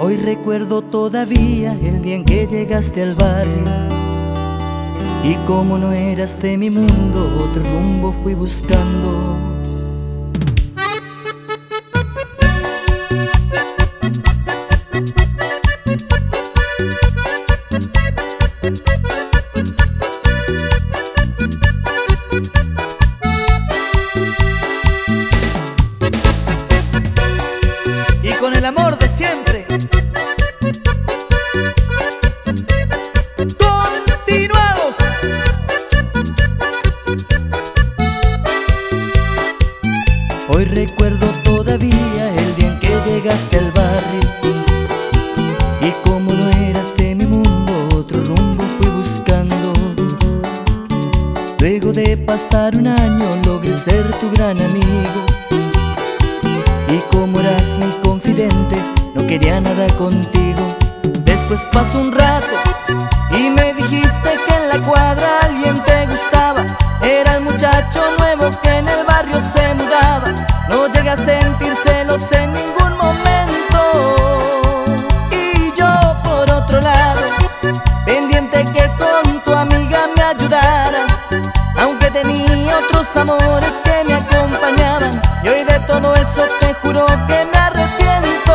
Hoy recuerdo todavía el día en que llegaste al barrio, y como no eras de mi mundo, otro rumbo fui buscando. Y con el amor de siempre, continuamos. Hoy recuerdo todavía el día en que llegaste al barrio, y como no eras de mi mundo, otro rumbo fui buscando. Luego de pasar un año logré ser tu gran amigo, y como eras mi confidente, no quería nada contigo. Después pasó un rato y me dijiste que en la cuadra alguien te gustaba. Era el muchacho nuevo que en el barrio se mudaba. No llegué a sentir celos en ningún momento. Y yo por otro lado, pendiente que con tu amiga me ayudaras, aunque tenía otros amores que me acompañaban. Y hoy de todo eso te juro que me arrepiento.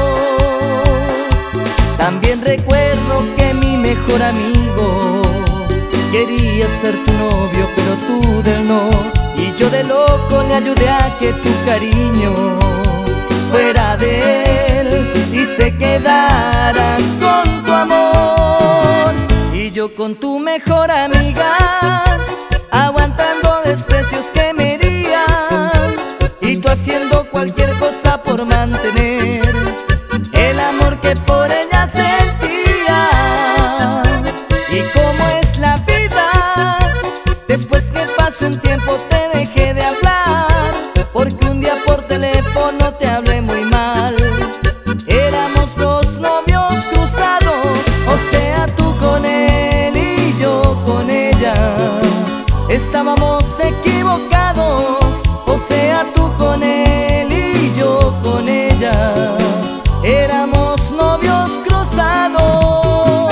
También recuerdo que mi mejor amigo quería ser tu novio, pero tú del no. Y yo de loco le ayudé a que tu cariño fuera de él y se quedara con tu amor. Y yo con tu mejor amiga, aguantando desprecios que me herían, y tú haciendo cualquier cosa por mantener el amor que por ella sentía. Y como es la vida, después que pasó un tiempo te dejé de hablar, porque un día por teléfono te hablé muy mal. Éramos dos novios cruzados, o sea tú con él y yo con ella. Estábamos equivocados, o sea tú con él y yo con ella. Éramos novios cruzados.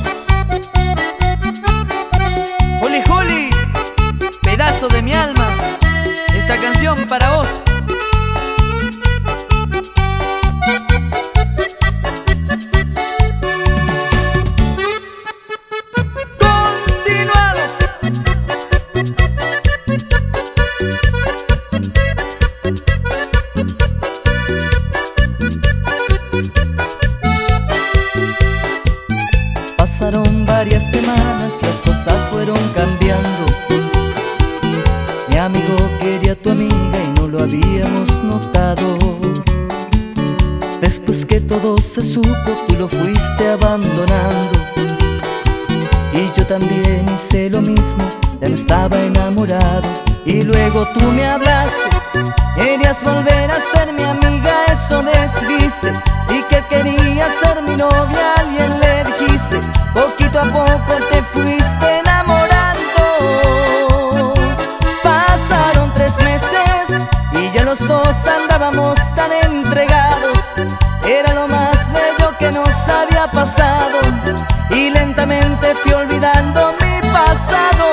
Juli, Juli, pedazo de mi alma, esta canción para vos. Continuamos. Pasaron varias semanas, las cosas fueron cambiando. Mi amigo quería a tu amiga y no lo habíamos notado. Después que todo se supo, tú lo fuiste abandonando. Y yo también hice lo mismo, ya no estaba enamorado. Y luego tú me hablaste, querías volver a ser mi amiga, eso decidiste. Y que querías ser mi novia, alguien le dijiste. Poquito a poco te fuiste enamorando. Pasaron 3 meses y ya los dos andábamos tan entregados. Era lo más bello que nos había pasado, y lentamente fui olvidando mi pasado.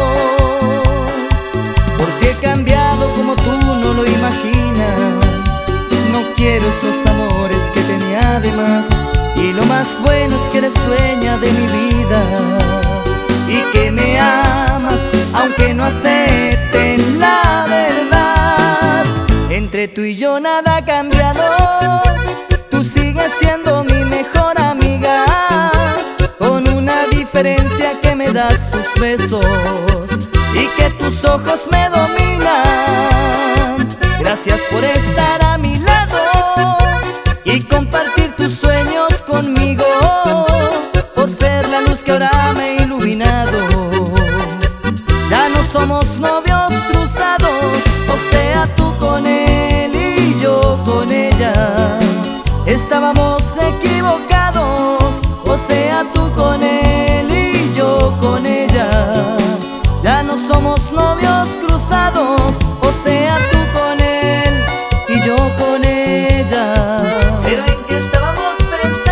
Porque he cambiado como tú no lo imaginas. No quiero esos amores que tenía de más, y lo más bueno es que eres dueña de mi vida y que me amas aunque no acepten la verdad. Entre tú y yo nada ha cambiado, tú sigues siendo mi mejor amiga, con una diferencia que me das tus besos y que tus ojos me dominan. Gracias por estar a mi lado y compartir tus sueños conmigo, por ser la luz que ahora me ha iluminado. Ya no somos novios cruzados, o sea tú con él y yo con ella. Estábamos equivocados, o sea tú con él y yo con ella. Ya no somos novios cruzados, o sea tú con él y yo con ella. Pero en que estábamos prensados.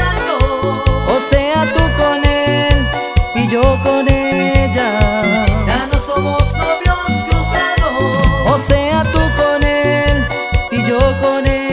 con ella. Ya no somos novios cruzados. O sea, tú con él y yo con ella.